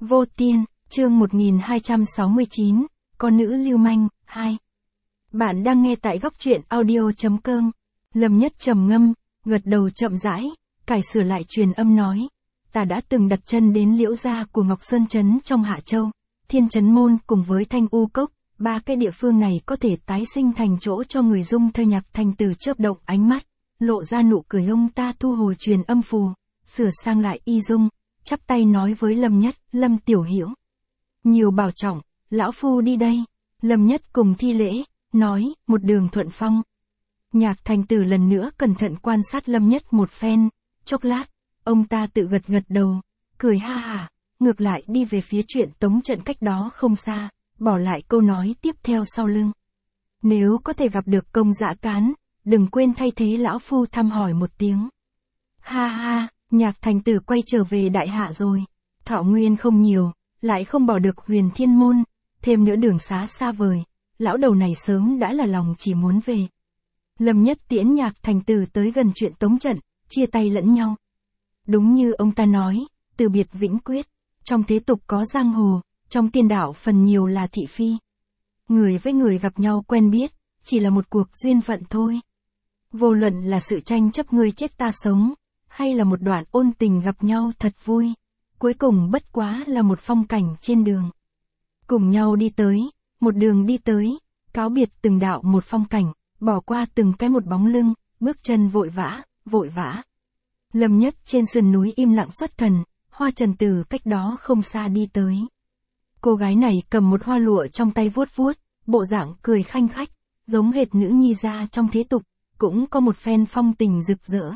Vô Tiên, chương 1269, Con nữ lưu manh, 2. Bạn đang nghe tại góc truyện audio.com. Lâm Nhất trầm ngâm, gật đầu chậm rãi, cải sửa lại truyền âm nói. Ta đã từng đặt chân đến Liễu gia của Ngọc Sơn Trấn trong Hạ Châu, Thiên Trấn Môn cùng với Thanh U Cốc, ba cái địa phương này có thể tái sinh thành chỗ cho người dung thơ nhạc thành từ chớp động ánh mắt, lộ ra nụ cười. Ông ta thu hồi truyền âm phù, sửa sang lại y dung, chắp tay nói với Lâm Nhất, Lâm Tiểu Hiểu. Nhiều bảo trọng, lão phu đi đây. Lâm Nhất cùng thi lễ, nói, một đường thuận phong. Nhạc thành tử lần nữa cẩn thận quan sát Lâm Nhất một phen, chốc lát, ông ta tự gật gật đầu, cười ha hả, ngược lại đi về phía chuyện tống trận cách đó không xa, bỏ lại câu nói tiếp theo sau lưng. Nếu có thể gặp được Công Dã Cán, đừng quên thay thế lão phu thăm hỏi một tiếng. Ha ha, Nhạc thành tử quay trở về đại hạ rồi, thọ nguyên không nhiều, lại không bỏ được Huyền Thiên Môn, thêm nữa đường xá xa vời, lão đầu này sớm đã là lòng chỉ muốn về. Lâm Nhất tiễn Nhạc thành tử tới gần chuyện tống trận, chia tay lẫn nhau. Đúng như ông ta nói, từ biệt vĩnh quyết, trong thế tục có giang hồ, trong tiên đạo phần nhiều là thị phi. Người với người gặp nhau quen biết, chỉ là một cuộc duyên phận thôi. Vô luận là sự tranh chấp ngươi chết ta sống, hay là một đoạn ôn tình gặp nhau thật vui, cuối cùng bất quá là một phong cảnh trên đường. Cùng nhau đi tới, một đường đi tới, cáo biệt từng đạo một phong cảnh, bỏ qua từng cái một bóng lưng, bước chân vội vã, vội vã. Lâm Nhất trên sườn núi im lặng xuất thần, Hoa Trần từ cách đó không xa đi tới. Cô gái này cầm một hoa lụa trong tay vuốt vuốt, bộ dạng cười khanh khách, giống hệt nữ nhi gia trong thế tục, cũng có một phen phong tình rực rỡ.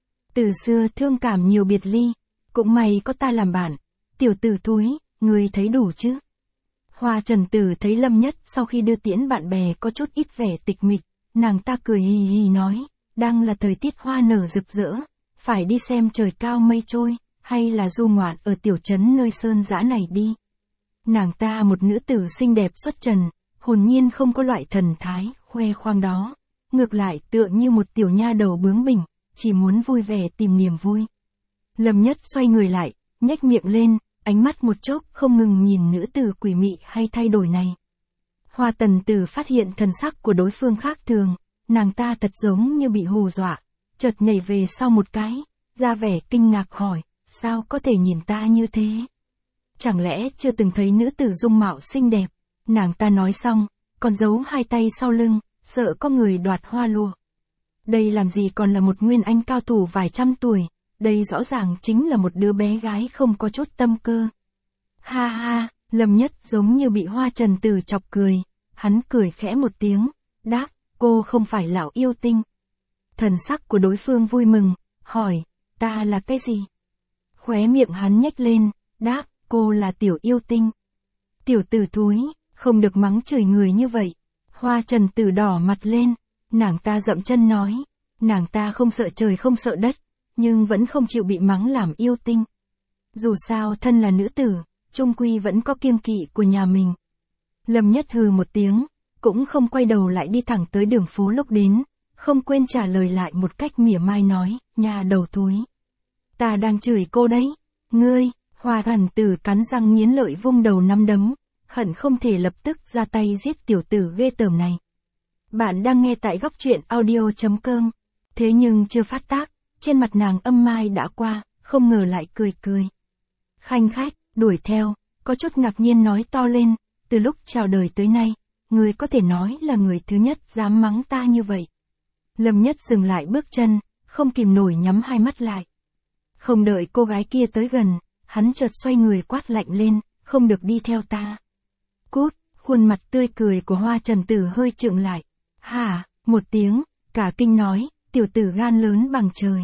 Từ xưa thương cảm nhiều biệt ly, cũng may có ta làm bạn, tiểu tử thúi, ngươi thấy đủ chứ? Hoa Trần Tử thấy Lâm Nhất sau khi đưa tiễn bạn bè có chút ít vẻ tịch mịch, nàng ta cười hì hì nói, đang là thời tiết hoa nở rực rỡ, phải đi xem trời cao mây trôi, hay là du ngoạn ở tiểu trấn nơi sơn dã này đi. Nàng ta một nữ tử xinh đẹp xuất trần, hồn nhiên không có loại thần thái, khoe khoang đó, ngược lại tựa như một tiểu nha đầu bướng bỉnh, chỉ muốn vui vẻ tìm niềm vui. Lâm Nhất xoay người lại, nhếch miệng lên, ánh mắt một chốc không ngừng nhìn nữ tử quỷ mị hay thay đổi này. Hoa Tần Tử phát hiện thần sắc của đối phương khác thường, nàng ta thật giống như bị hù dọa, chợt nhảy về sau một cái, ra vẻ kinh ngạc hỏi, sao có thể nhìn ta như thế? Chẳng lẽ chưa từng thấy nữ tử dung mạo xinh đẹp? Nàng ta nói xong, còn giấu hai tay sau lưng, sợ có người đoạt hoa lụa. Đây làm gì còn là một nguyên anh cao thủ vài trăm tuổi, đây rõ ràng chính là một đứa bé gái không có chút tâm cơ. Ha ha, Lâm Nhất giống như bị Hoa Trần Tử chọc cười, hắn cười khẽ một tiếng, đáp, cô không phải lão yêu tinh. Thần sắc của đối phương vui mừng, hỏi, ta là cái gì? Khóe miệng hắn nhếch lên, đáp, cô là tiểu yêu tinh. Tiểu tử thúi, không được mắng chửi người như vậy. Hoa Trần Tử đỏ mặt lên, nàng ta dậm chân nói, nàng ta không sợ trời không sợ đất, nhưng vẫn không chịu bị mắng làm yêu tinh. Dù sao thân là nữ tử, chung quy vẫn có kiêng kỵ của nhà mình. Lâm Nhất hừ một tiếng, cũng không quay đầu lại đi thẳng tới đường phố lúc đến, không quên trả lời lại một cách mỉa mai nói, nhà đầu thúi. Ta đang chửi cô đấy, ngươi. Hoa Trần Tử cắn răng nghiến lợi vung đầu nắm đấm, hận không thể lập tức ra tay giết tiểu tử ghê tởm này. Bạn đang nghe tại góc truyện audio.com. Thế nhưng chưa phát tác, trên mặt nàng âm mai đã qua, không ngờ lại cười cười. Khanh khách, đuổi theo, có chút ngạc nhiên nói to lên, từ lúc chào đời tới nay, người có thể nói là người thứ nhất dám mắng ta như vậy. Lâm Nhất dừng lại bước chân, không kìm nổi nhắm hai mắt lại. Không đợi cô gái kia tới gần, hắn chợt xoay người quát lạnh lên, không được đi theo ta. Cút, khuôn mặt tươi cười của Hoa Trần Tử hơi trượng lại. Hả, một tiếng, cả kinh nói, tiểu tử gan lớn bằng trời.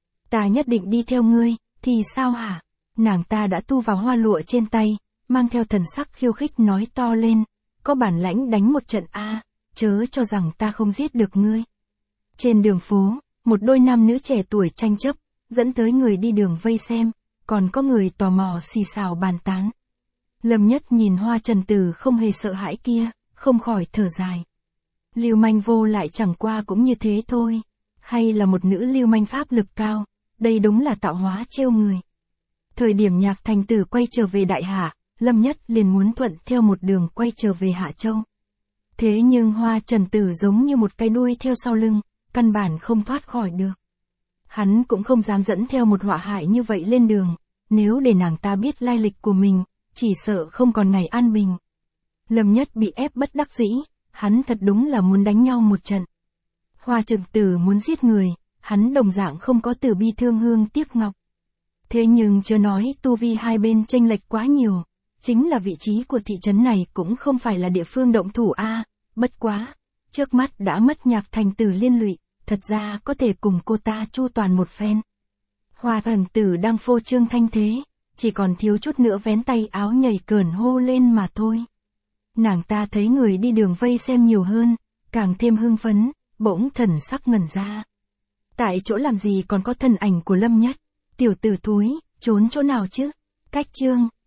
Ta nhất định đi theo ngươi, thì sao hả? Nàng ta đã thu vào hoa lụa trên tay, mang theo thần sắc khiêu khích nói to lên, có bản lãnh đánh một trận a, chớ cho rằng ta không giết được ngươi. Trên đường phố, một đôi nam nữ trẻ tuổi tranh chấp, dẫn tới người đi đường vây xem, còn có người tò mò xì xào bàn tán. Lâm Nhất nhìn Hoa Trần Tử không hề sợ hãi kia, không khỏi thở dài. Lưu manh vô lại chẳng qua cũng như thế thôi, hay là một nữ lưu manh pháp lực cao, đây đúng là tạo hóa trêu người. Thời điểm Nhạc Thành Tử quay trở về Đại Hạ, Lâm Nhất liền muốn thuận theo một đường quay trở về Hạ Châu. Thế nhưng Hoa Trần Tử giống như một cái đuôi theo sau lưng, căn bản không thoát khỏi được. Hắn cũng không dám dẫn theo một họa hại như vậy lên đường, nếu để nàng ta biết lai lịch của mình, chỉ sợ không còn ngày an bình. Lâm Nhất bị ép bất đắc dĩ, hắn thật đúng là muốn đánh nhau một trận. Hoa Trần Tử muốn giết người, hắn đồng dạng không có Tử Bi Thương Hương Tiếc Ngọc. Thế nhưng chưa nói tu vi hai bên chênh lệch quá nhiều, chính là vị trí của thị trấn này cũng không phải là địa phương động thủ bất quá, trước mắt đã mất Nhạc Thành Tử liên lụy, thật ra có thể cùng cô ta chu toàn một phen. Hoa Trần Tử đang phô trương thanh thế, chỉ còn thiếu chút nữa vén tay áo nhảy cờn hô lên mà thôi. Nàng ta thấy người đi đường vây xem nhiều hơn, càng thêm hưng phấn, bỗng thần sắc ngẩn ra. Tại chỗ làm gì còn có thân ảnh của Lâm Nhất, tiểu tử thúi, trốn chỗ nào chứ? Cách chương